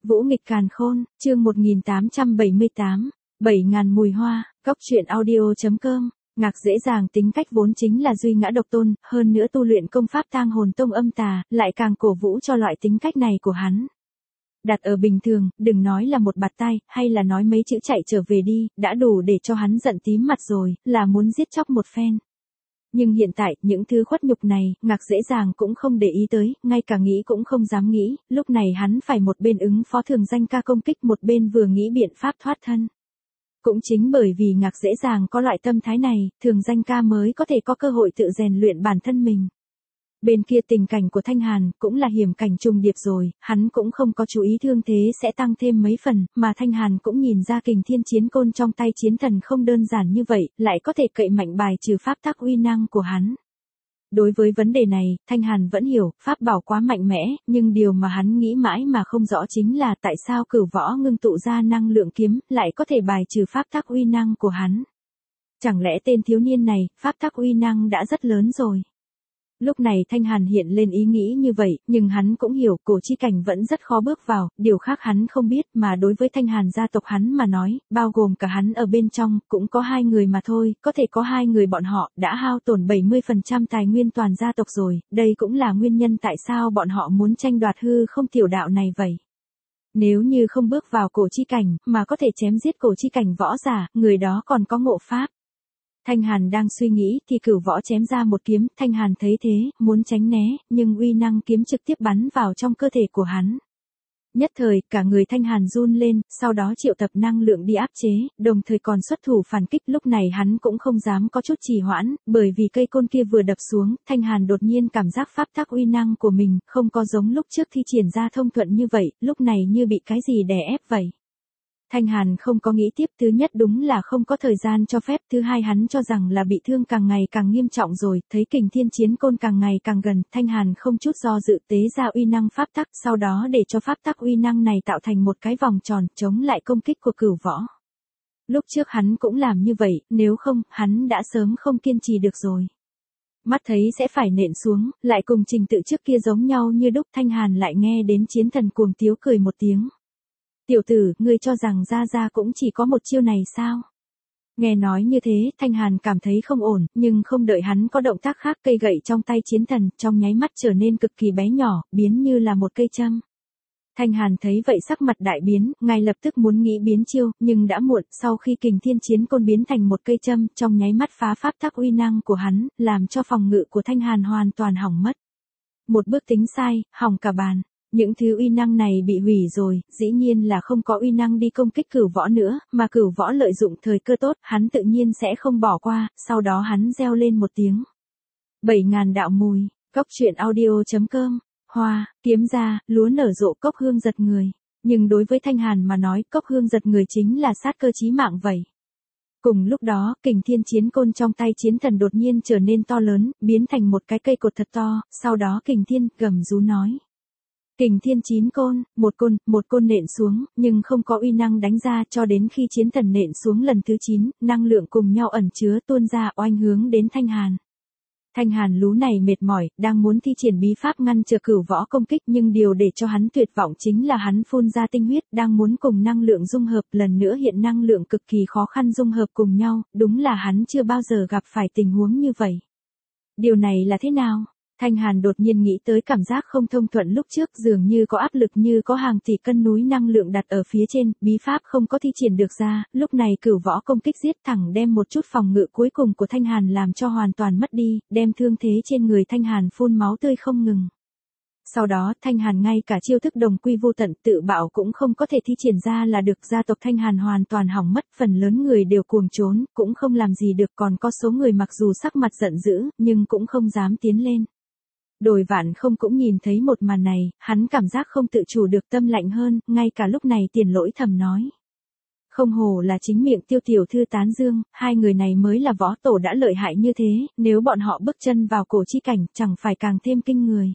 Vũ nghịch càn khôn, chương 1878, 7000 mùi hoa, góc truyện audio.com. Ngạc dễ dàng tính cách vốn chính là duy ngã độc tôn, hơn nữa tu luyện công pháp tang hồn tông âm tà, lại càng cổ vũ cho loại tính cách này của hắn. Đặt ở bình thường, đừng nói là một bạt tai, hay là nói mấy chữ chạy trở về đi, đã đủ để cho hắn giận tím mặt rồi, là muốn giết chóc một phen. Nhưng hiện tại, những thứ khuất nhục này, Ngạc dễ dàng cũng không để ý tới, ngay cả nghĩ cũng không dám nghĩ, lúc này hắn phải một bên ứng phó Thường Danh Ca công kích, một bên vừa nghĩ biện pháp thoát thân. Cũng chính bởi vì Ngạc dễ dàng có loại tâm thái này, Thường Danh Ca mới có thể có cơ hội tự rèn luyện bản thân mình. Bên kia tình cảnh của Thanh Hàn cũng là hiểm cảnh trùng điệp rồi, hắn cũng không có chú ý thương thế sẽ tăng thêm mấy phần, mà Thanh Hàn cũng nhìn ra Kình Thiên Chiến Côn trong tay chiến thần không đơn giản như vậy, lại có thể cậy mạnh bài trừ pháp tắc uy năng của hắn. Đối với vấn đề này, Thanh Hàn vẫn hiểu, pháp bảo quá mạnh mẽ, nhưng điều mà hắn nghĩ mãi mà không rõ chính là tại sao Cửu Võ ngưng tụ ra năng lượng kiếm, lại có thể bài trừ pháp tắc uy năng của hắn. Chẳng lẽ tên thiếu niên này, pháp tắc uy năng đã rất lớn rồi. Lúc này Thanh Hàn hiện lên ý nghĩ như vậy, nhưng hắn cũng hiểu cổ chi cảnh vẫn rất khó bước vào, điều khác hắn không biết, mà đối với Thanh Hàn gia tộc hắn mà nói, bao gồm cả hắn ở bên trong, cũng có 2 người mà thôi, có thể có 2 người bọn họ, đã hao tổn 70% tài nguyên toàn gia tộc rồi, đây cũng là nguyên nhân tại sao bọn họ muốn tranh đoạt hư không tiểu đạo này vậy. Nếu như không bước vào cổ chi cảnh, mà có thể chém giết cổ chi cảnh võ giả, người đó còn có ngộ pháp. Thanh Hàn đang suy nghĩ thì Cửu Võ chém ra một kiếm, Thanh Hàn thấy thế, muốn tránh né, nhưng uy năng kiếm trực tiếp bắn vào trong cơ thể của hắn. Nhất thời, cả người Thanh Hàn run lên, sau đó triệu tập năng lượng đi áp chế, đồng thời còn xuất thủ phản kích. Lúc này hắn cũng không dám có chút trì hoãn, bởi vì cây côn kia vừa đập xuống, Thanh Hàn đột nhiên cảm giác pháp tắc uy năng của mình, không có giống lúc trước thi triển ra thông thuận như vậy, lúc này như bị cái gì đè ép vậy. Thanh Hàn không có nghĩ tiếp, thứ nhất đúng là không có thời gian cho phép, thứ hai hắn cho rằng là bị thương càng ngày càng nghiêm trọng rồi, thấy Kình Thiên Chiến Côn càng ngày càng gần, Thanh Hàn không chút do dự tế ra uy năng pháp tắc, sau đó để cho pháp tắc uy năng này tạo thành một cái vòng tròn, chống lại công kích của Cửu Võ. Lúc trước hắn cũng làm như vậy, nếu không, hắn đã sớm không kiên trì được rồi. Mắt thấy sẽ phải nện xuống, lại cùng trình tự trước kia giống nhau như đúc, Thanh Hàn lại nghe đến chiến thần cuồng tiếu cười một tiếng. Tiểu tử, ngươi cho rằng Gia Gia cũng chỉ có một chiêu này sao? Nghe nói như thế, Thanh Hàn cảm thấy không ổn, nhưng không đợi hắn có động tác khác, cây gậy trong tay chiến thần, trong nháy mắt trở nên cực kỳ bé nhỏ, biến như là một cây châm. Thanh Hàn thấy vậy sắc mặt đại biến, ngay lập tức muốn nghĩ biến chiêu, nhưng đã muộn, sau khi Kình Thiên Chiến Côn biến thành một cây châm, trong nháy mắt phá pháp tắc uy năng của hắn, làm cho phòng ngự của Thanh Hàn hoàn toàn hỏng mất. Một bước tính sai, hỏng cả bàn. Những thứ uy năng này bị hủy rồi, dĩ nhiên là không có uy năng đi công kích Cửu Võ nữa, mà Cửu Võ lợi dụng thời cơ tốt, hắn tự nhiên sẽ không bỏ qua, sau đó hắn reo lên một tiếng. 7000 đạo mùi, góc truyện audio.com, hoa, kiếm ra, lúa nở rộ cốc hương giật người. Nhưng đối với Thanh Hàn mà nói, cốc hương giật người chính là sát cơ chí mạng vậy. Cùng lúc đó, Kình Thiên Chiến Côn trong tay chiến thần đột nhiên trở nên to lớn, biến thành một cái cây cột thật to, sau đó Kình Thiên gầm rú nói. Kình Thiên Chín Côn, một côn nện xuống, nhưng không có uy năng đánh ra, cho đến khi chiến thần nện xuống lần thứ 9, năng lượng cùng nhau ẩn chứa tuôn ra oanh hướng đến Thanh Hàn. Thanh Hàn lú này mệt mỏi, đang muốn thi triển bí pháp ngăn trở Cửu Võ công kích, nhưng điều để cho hắn tuyệt vọng chính là hắn phun ra tinh huyết, đang muốn cùng năng lượng dung hợp, lần nữa hiện năng lượng cực kỳ khó khăn dung hợp cùng nhau, đúng là hắn chưa bao giờ gặp phải tình huống như vậy. Điều này là thế nào? Thanh Hàn đột nhiên nghĩ tới cảm giác không thông thuận lúc trước, dường như có áp lực như có hàng tỷ cân núi năng lượng đặt ở phía trên, bí pháp không có thi triển được ra, lúc này Cửu Võ công kích giết thẳng đem một chút phòng ngự cuối cùng của Thanh Hàn làm cho hoàn toàn mất đi, đem thương thế trên người Thanh Hàn phun máu tươi không ngừng. Sau đó Thanh Hàn ngay cả chiêu thức đồng quy vô tận tự bạo cũng không có thể thi triển ra là được, gia tộc Thanh Hàn hoàn toàn hỏng mất, phần lớn người đều cuồng trốn, cũng không làm gì được, còn có số người mặc dù sắc mặt giận dữ, nhưng cũng không dám tiến lên. Đồi Vạn Không cũng nhìn thấy một màn này, hắn cảm giác không tự chủ được tâm lạnh hơn, ngay cả lúc này Tiền Lỗi thầm nói. Không hổ là chính miệng Tiêu tiểu thư tán dương, 2 người này mới là võ tổ đã lợi hại như thế, nếu bọn họ bước chân vào cổ chi cảnh, chẳng phải càng thêm kinh người.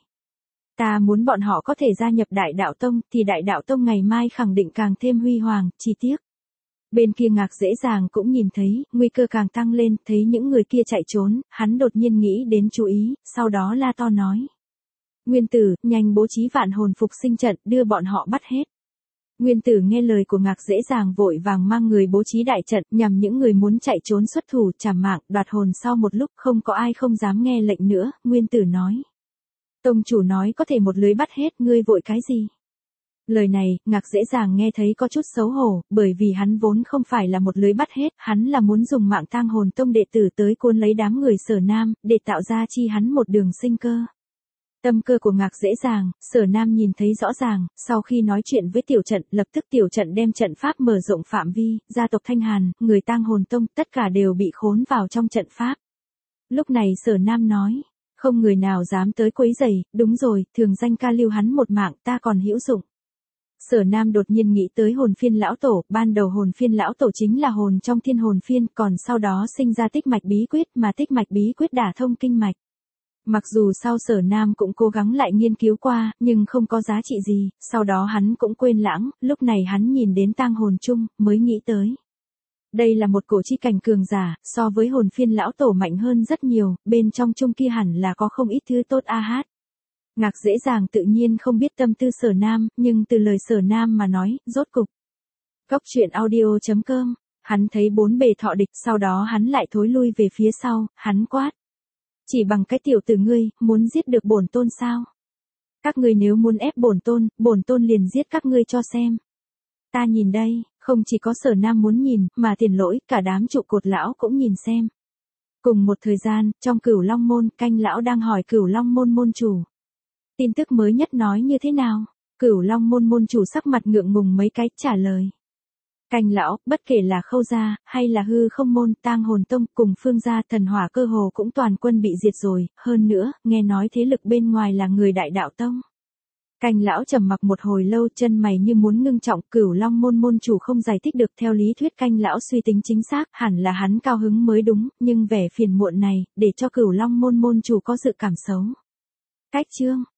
Ta muốn bọn họ có thể gia nhập Đại Đạo Tông, thì Đại Đạo Tông ngày mai khẳng định càng thêm huy hoàng, chi tiết. Bên kia Ngạc dễ dàng cũng nhìn thấy, nguy cơ càng tăng lên, thấy những người kia chạy trốn, hắn đột nhiên nghĩ đến chú ý, sau đó la to nói. Nguyên Tử, nhanh bố trí vạn hồn phục sinh trận, đưa bọn họ bắt hết. Nguyên Tử nghe lời của Ngạc Dễ Dàng vội vàng mang người bố trí đại trận nhằm những người muốn chạy trốn xuất thủ trảm mạng đoạt hồn. Sau một lúc không có ai không dám nghe lệnh nữa, Nguyên Tử nói. Tông chủ nói có thể một lưới bắt hết, ngươi vội cái gì? Lời này, Ngạc Dễ Dàng nghe thấy có chút xấu hổ, bởi vì hắn vốn không phải là một lưới bắt hết, hắn là muốn dùng mạng Tang Hồn Tông đệ tử tới cuốn lấy đám người Sở Nam, để tạo ra chi hắn một đường sinh cơ. Tâm cơ của Ngạc Dễ Dàng, Sở Nam nhìn thấy rõ ràng, sau khi nói chuyện với tiểu trận, lập tức tiểu trận đem trận pháp mở rộng phạm vi, gia tộc Thanh Hàn, người Tang Hồn Tông, tất cả đều bị khốn vào trong trận pháp. Lúc này Sở Nam nói, không người nào dám tới quấy rầy, đúng rồi, thường danh ca lưu hắn một mạng, ta còn hữu dụng. Sở Nam đột nhiên nghĩ tới hồn phiên lão tổ, ban đầu hồn phiên lão tổ chính là hồn trong thiên hồn phiên, còn sau đó sinh ra tích mạch bí quyết, mà tích mạch bí quyết đả thông kinh mạch. Mặc dù sau Sở Nam cũng cố gắng lại nghiên cứu qua, nhưng không có giá trị gì, sau đó hắn cũng quên lãng, lúc này hắn nhìn đến tang hồn chung, mới nghĩ tới. Đây là một cổ chi cảnh cường giả, so với hồn phiên lão tổ mạnh hơn rất nhiều, bên trong chung kia hẳn là có không ít thứ tốt a hát. Ngạc Dễ Dàng tự nhiên không biết tâm tư Sở Nam, nhưng từ lời Sở Nam mà nói, rốt cục. Góc truyện audio.com, hắn thấy bốn bề thọ địch, sau đó hắn lại thối lui về phía sau, hắn quát. Chỉ bằng cái tiểu tử ngươi, muốn giết được bổn tôn sao? Các ngươi nếu muốn ép bổn tôn liền giết các ngươi cho xem. Ta nhìn đây, không chỉ có Sở Nam muốn nhìn, mà Tiền Lỗi, cả đám trụ cột lão cũng nhìn xem. Cùng một thời gian, trong Cửu Long môn, Canh lão đang hỏi Cửu Long môn môn chủ. Tin tức mới nhất nói như thế nào? Cửu Long môn môn chủ sắc mặt ngượng ngùng mấy cái trả lời. Canh lão, bất kể là Khâu gia, hay là Hư Không môn, Tang Hồn Tông, cùng Phương gia, Thần Hỏa cơ hồ cũng toàn quân bị diệt rồi, hơn nữa, nghe nói thế lực bên ngoài là người Đại Đạo Tông. Canh lão trầm mặc một hồi lâu, chân mày như muốn ngưng trọng, Cửu Long môn môn chủ không giải thích được, theo lý thuyết Canh lão suy tính chính xác, hẳn là hắn cao hứng mới đúng, nhưng vẻ phiền muộn này, để cho Cửu Long môn môn chủ có dự cảm xấu. Cách chương